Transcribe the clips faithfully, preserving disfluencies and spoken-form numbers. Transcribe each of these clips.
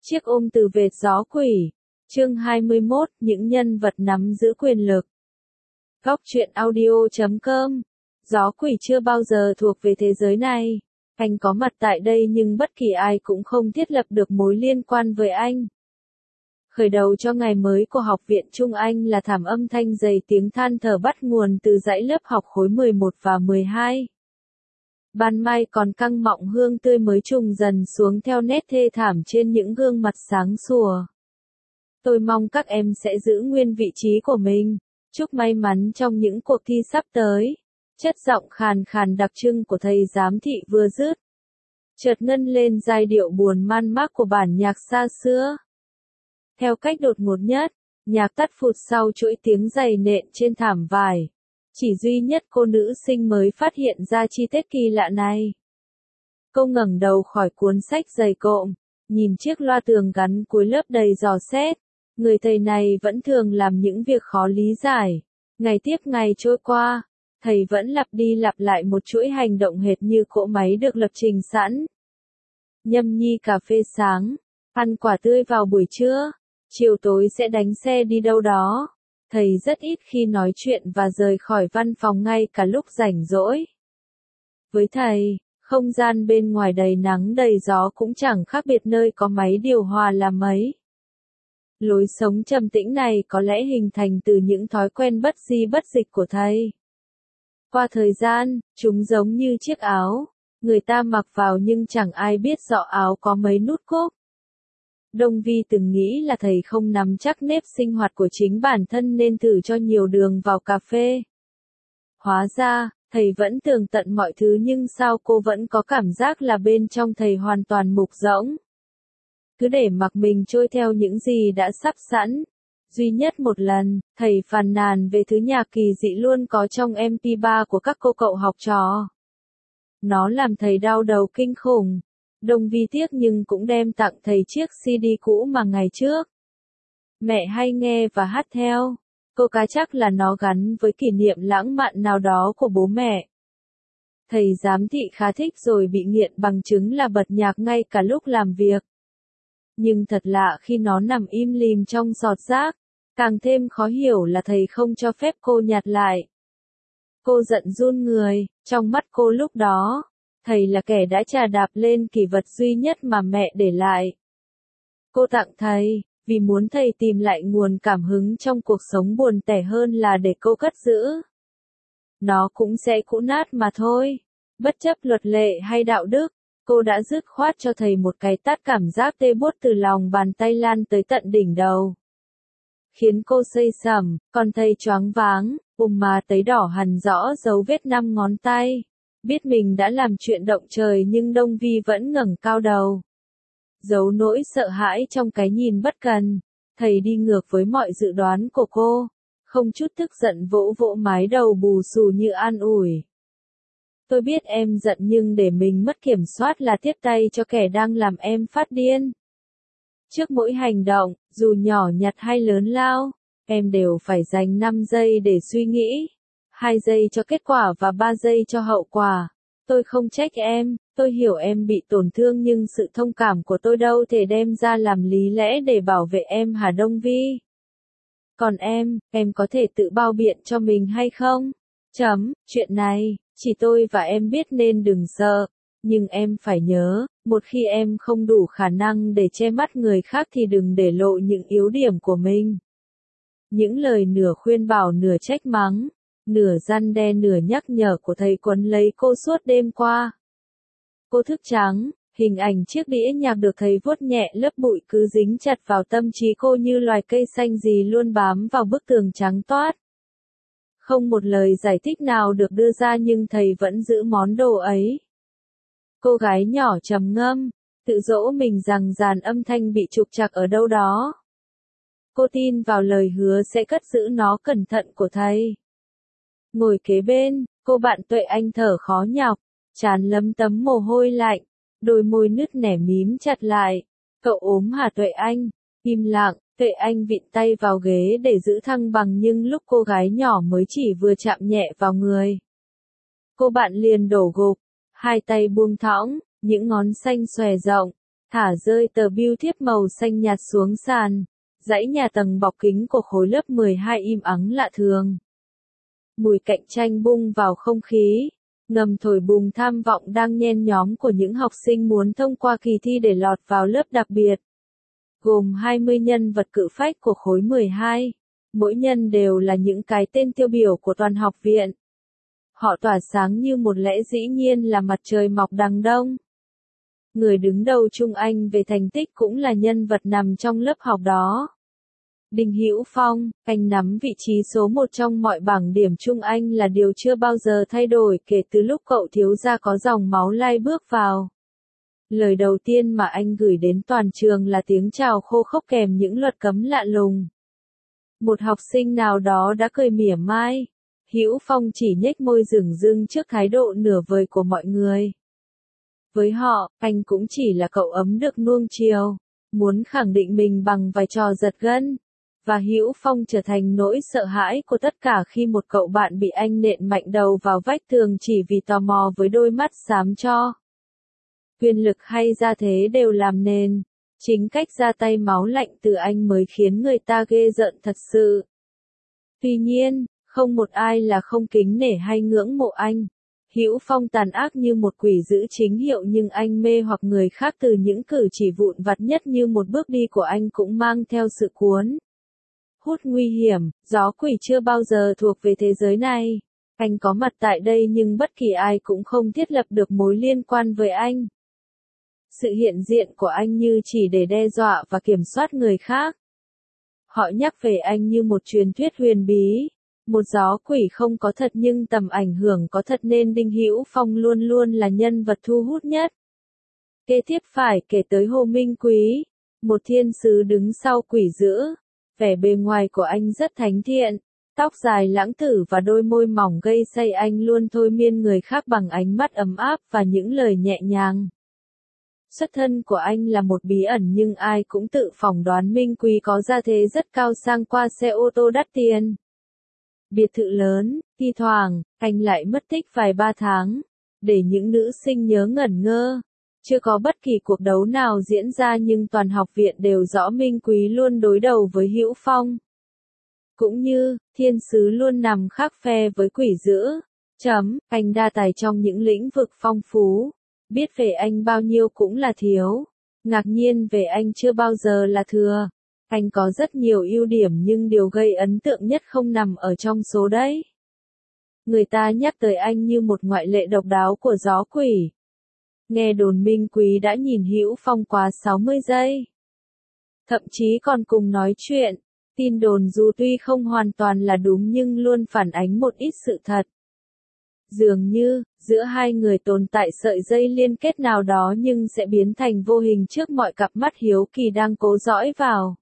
Chiếc ôm từ vệt gió quỷ. Chương hai mươi mốt, những nhân vật nắm giữ quyền lực. Góc truyện audio chấm com. Gió quỷ chưa bao giờ thuộc về thế giới này. Anh có mặt tại đây nhưng bất kỳ ai cũng không thiết lập được mối liên quan với anh. Khởi đầu cho ngày mới của Học viện Trung Anh là thảm âm thanh dày tiếng than thở bắt nguồn từ dãy lớp học khối mười một và mười hai. Ban mai còn căng mọng hương tươi mới trùng dần xuống theo nét thê thảm trên những gương mặt sáng sủa. Tôi mong các em sẽ giữ nguyên vị trí của mình. Chúc may mắn trong những cuộc thi sắp tới. Chất giọng khàn khàn đặc trưng của thầy giám thị vừa dứt, chợt ngân lên giai điệu buồn man mác của bản nhạc xa xưa. Theo cách đột ngột nhất, nhạc tắt phụt sau chuỗi tiếng giày nện trên thảm vải. Chỉ duy nhất cô nữ sinh mới phát hiện ra chi tiết kỳ lạ này. Cô ngẩng đầu khỏi cuốn sách dày cộm, nhìn chiếc loa tường gắn cuối lớp đầy dò xét. Người thầy này vẫn thường làm những việc khó lý giải. Ngày tiếp ngày trôi qua, thầy vẫn lặp đi lặp lại một chuỗi hành động hệt như cỗ máy được lập trình sẵn. Nhâm nhi cà phê sáng, ăn quả tươi vào buổi trưa, chiều tối sẽ đánh xe đi đâu đó. Thầy rất ít khi nói chuyện và rời khỏi văn phòng ngay cả lúc rảnh rỗi. Với thầy, không gian bên ngoài đầy nắng đầy gió cũng chẳng khác biệt nơi có máy điều hòa là mấy. Lối sống trầm tĩnh này có lẽ hình thành từ những thói quen bất di bất dịch của thầy. Qua thời gian, chúng giống như chiếc áo, người ta mặc vào nhưng chẳng ai biết rõ áo có mấy nút cúc. Đông Vi từng nghĩ là thầy không nắm chắc nếp sinh hoạt của chính bản thân nên thử cho nhiều đường vào cà phê. Hóa ra, thầy vẫn tường tận mọi thứ nhưng sao cô vẫn có cảm giác là bên trong thầy hoàn toàn mục rỗng. Cứ để mặc mình trôi theo những gì đã sắp sẵn. Duy nhất một lần, thầy phàn nàn về thứ nhạc kỳ dị luôn có trong em pê ba của các cô cậu học trò. Nó làm thầy đau đầu kinh khủng. Đông Vi tiếc nhưng cũng đem tặng thầy chiếc xê đê cũ mà ngày trước mẹ hay nghe và hát theo. Cô cá chắc là nó gắn với kỷ niệm lãng mạn nào đó của bố mẹ. Thầy giám thị khá thích rồi bị nghiện bằng chứng là bật nhạc ngay cả lúc làm việc. Nhưng thật lạ khi nó nằm im lìm trong giọt rác, càng thêm khó hiểu là thầy không cho phép cô nhặt lại. Cô giận run người, trong mắt cô lúc đó, thầy là kẻ đã chà đạp lên kỷ vật duy nhất mà mẹ để lại. Cô tặng thầy, vì muốn thầy tìm lại nguồn cảm hứng trong cuộc sống buồn tẻ hơn là để cô cất giữ. Nó cũng sẽ cũ nát mà thôi, bất chấp luật lệ hay đạo đức. Cô đã dứt khoát cho thầy một cái tát cảm giác tê buốt từ lòng bàn tay lan tới tận đỉnh đầu. Khiến cô xây sẩm, còn thầy choáng váng, bùm má tấy đỏ hằn rõ dấu vết năm ngón tay. Biết mình đã làm chuyện động trời nhưng Đông Vi vẫn ngẩng cao đầu. Giấu nỗi sợ hãi trong cái nhìn bất cần. Thầy đi ngược với mọi dự đoán của cô. Không chút tức giận vỗ vỗ mái đầu bù xù như an ủi. Tôi biết em giận nhưng để mình mất kiểm soát là tiếp tay cho kẻ đang làm em phát điên. Trước mỗi hành động, dù nhỏ nhặt hay lớn lao, em đều phải dành năm giây để suy nghĩ, hai giây cho kết quả và ba giây cho hậu quả. Tôi không trách em, tôi hiểu em bị tổn thương nhưng sự thông cảm của tôi đâu thể đem ra làm lý lẽ để bảo vệ em hả Đông Vi? Còn em, em có thể tự bao biện cho mình hay không? Chấm, chuyện này, chỉ tôi và em biết nên đừng sợ. Nhưng em phải nhớ, một khi em không đủ khả năng để che mắt người khác thì đừng để lộ những yếu điểm của mình. Những lời nửa khuyên bảo nửa trách mắng, nửa răn đe nửa nhắc nhở của thầy quấn lấy cô suốt đêm qua. Cô thức trắng, hình ảnh chiếc đĩa nhạc được thầy vuốt nhẹ lớp bụi cứ dính chặt vào tâm trí cô như loài cây xanh gì luôn bám vào bức tường trắng toát. Không một lời giải thích nào được đưa ra nhưng thầy vẫn giữ món đồ ấy. Cô gái nhỏ trầm ngâm, tự dỗ mình rằng dàn âm thanh bị trục trặc ở đâu đó. Cô tin vào lời hứa sẽ cất giữ nó cẩn thận của thầy. Ngồi kế bên, cô bạn Tuệ Anh thở khó nhọc, trán lấm tấm mồ hôi lạnh, đôi môi nứt nẻ mím chặt lại. Cậu ốm hả Tuệ Anh? Im lặng, Tuệ Anh vịn tay vào ghế để giữ thăng bằng nhưng lúc cô gái nhỏ mới chỉ vừa chạm nhẹ vào người. Cô bạn liền đổ gục, hai tay buông thõng, những ngón xanh xòe rộng, thả rơi tờ bưu thiếp màu xanh nhạt xuống sàn. Dãy nhà tầng bọc kính của khối lớp mười hai im ắng lạ thường. Mùi cạnh tranh bung vào không khí, ngầm thổi bùng tham vọng đang nhen nhóm của những học sinh muốn thông qua kỳ thi để lọt vào lớp đặc biệt. Gồm hai mươi nhân vật cự phách của khối mười hai, mỗi nhân đều là những cái tên tiêu biểu của toàn học viện. Họ tỏa sáng như một lẽ dĩ nhiên là mặt trời mọc đằng đông. Người đứng đầu Trung Anh về thành tích cũng là nhân vật nằm trong lớp học đó. Đinh Hữu Phong, anh nắm vị trí số một trong mọi bảng điểm Trung Anh là điều chưa bao giờ thay đổi kể từ lúc cậu thiếu gia có dòng máu lai bước vào. Lời đầu tiên mà anh gửi đến toàn trường là tiếng chào khô khốc kèm những luật cấm lạ lùng. Một học sinh nào đó đã cười mỉa mai. Hữu Phong chỉ nhếch môi dửng dưng trước thái độ nửa vời của mọi người. Với họ, anh cũng chỉ là cậu ấm được nuông chiều, muốn khẳng định mình bằng vài trò giật gân. Và Hữu Phong trở thành nỗi sợ hãi của tất cả khi một cậu bạn bị anh nện mạnh đầu vào vách tường chỉ vì tò mò với đôi mắt xám cho. Quyền lực hay gia thế đều làm nên. Chính cách ra tay máu lạnh từ anh mới khiến người ta ghê rợn thật sự. Tuy nhiên, không một ai là không kính nể hay ngưỡng mộ anh. Hữu Phong tàn ác như một quỷ giữ chính hiệu nhưng anh mê hoặc người khác từ những cử chỉ vụn vặt nhất như một bước đi của anh cũng mang theo sự cuốn hút nguy hiểm. Gió quỷ chưa bao giờ thuộc về thế giới này. Anh có mặt tại đây nhưng bất kỳ ai cũng không thiết lập được mối liên quan với anh. Sự hiện diện của anh như chỉ để đe dọa và kiểm soát người khác. Họ nhắc về anh như một truyền thuyết huyền bí. Một gió quỷ không có thật nhưng tầm ảnh hưởng có thật nên Đinh Hữu Phong luôn luôn là nhân vật thu hút nhất. Kế tiếp phải kể tới Hồ Minh Quý, một thiên sứ đứng sau quỷ dữ. Vẻ bề ngoài của anh rất thánh thiện, tóc dài lãng tử và đôi môi mỏng gây say anh luôn thôi miên người khác bằng ánh mắt ấm áp và những lời nhẹ nhàng. Xuất thân của anh là một bí ẩn nhưng ai cũng tự phỏng đoán Minh Quý có gia thế rất cao sang qua xe ô tô đắt tiền. Biệt thự lớn, thi thoảng, anh lại mất tích vài ba tháng, để những nữ sinh nhớ ngẩn ngơ. Chưa có bất kỳ cuộc đấu nào diễn ra nhưng toàn học viện đều rõ Minh Quý luôn đối đầu với Hữu Phong. Cũng như, thiên sứ luôn nằm khác phe với quỷ dữ. Chấm, anh đa tài trong những lĩnh vực phong phú. Biết về anh bao nhiêu cũng là thiếu. Ngạc nhiên về anh chưa bao giờ là thừa. Anh có rất nhiều ưu điểm nhưng điều gây ấn tượng nhất không nằm ở trong số đấy. Người ta nhắc tới anh như một ngoại lệ độc đáo của gió quỷ. Nghe đồn Minh Quý đã nhìn Hữu Phong quá sáu mươi giây. Thậm chí còn cùng nói chuyện. Tin đồn dù tuy không hoàn toàn là đúng nhưng luôn phản ánh một ít sự thật. Dường như, giữa hai người tồn tại sợi dây liên kết nào đó nhưng sẽ biến thành vô hình trước mọi cặp mắt hiếu kỳ đang cố dõi vào.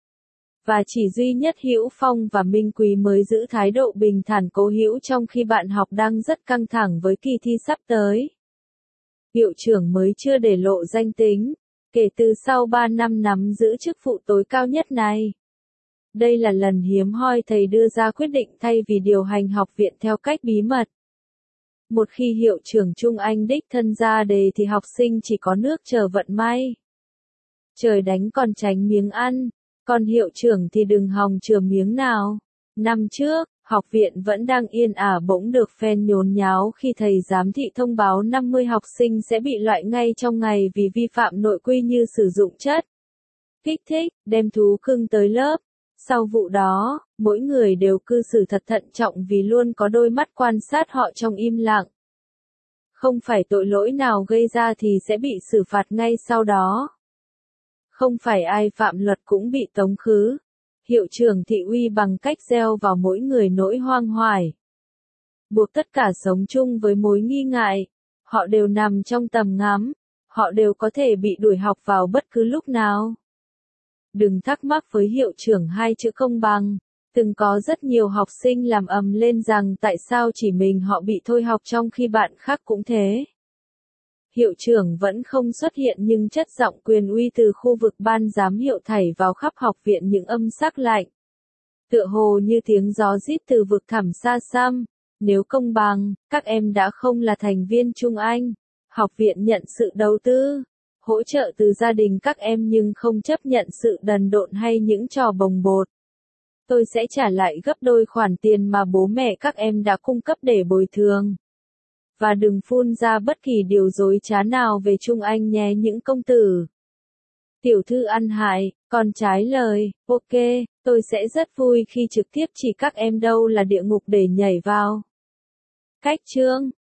Và chỉ duy nhất Hữu Phong và Minh Quý mới giữ thái độ bình thản cố hữu trong khi bạn học đang rất căng thẳng với kỳ thi sắp tới. Hiệu trưởng mới chưa để lộ danh tính, kể từ sau ba năm nắm giữ chức vụ tối cao nhất này. Đây là lần hiếm hoi thầy đưa ra quyết định thay vì điều hành học viện theo cách bí mật. Một khi hiệu trưởng Trung Anh đích thân ra đề thì học sinh chỉ có nước chờ vận may. Trời đánh còn tránh miếng ăn, còn hiệu trưởng thì đừng hòng chừa miếng nào. Năm trước, học viện vẫn đang yên ả bỗng được phen nhốn nháo khi thầy giám thị thông báo năm mươi học sinh sẽ bị loại ngay trong ngày vì vi phạm nội quy như sử dụng chất kích thích, đem thú cưng tới lớp. Sau vụ đó, mỗi người đều cư xử thật thận trọng vì luôn có đôi mắt quan sát họ trong im lặng. Không phải tội lỗi nào gây ra thì sẽ bị xử phạt ngay sau đó. Không phải ai phạm luật cũng bị tống khứ. Hiệu trưởng thị uy bằng cách gieo vào mỗi người nỗi hoang hoài. Buộc tất cả sống chung với mối nghi ngại. Họ đều nằm trong tầm ngắm. Họ đều có thể bị đuổi học vào bất cứ lúc nào. Đừng thắc mắc với hiệu trưởng hai chữ công bằng. Từng có rất nhiều học sinh làm ầm lên rằng tại sao chỉ mình họ bị thôi học trong khi bạn khác cũng thế. Hiệu trưởng vẫn không xuất hiện nhưng chất giọng quyền uy từ khu vực ban giám hiệu thảy vào khắp học viện những âm sắc lạnh. Tựa hồ như tiếng gió rít từ vực thẳm xa xăm. Nếu công bằng, các em đã không là thành viên Trung Anh. Học viện nhận sự đầu tư. hỗ trợ từ gia đình các em nhưng không chấp nhận sự đần độn hay những trò bồng bột. Tôi sẽ trả lại gấp đôi khoản tiền mà bố mẹ các em đã cung cấp để bồi thường. Và đừng phun ra bất kỳ điều dối trá nào về Trung Anh nhé những công tử. Tiểu thư ăn hại, còn trái lời, ok, tôi sẽ rất vui khi trực tiếp chỉ các em đâu là địa ngục để nhảy vào. Cách chương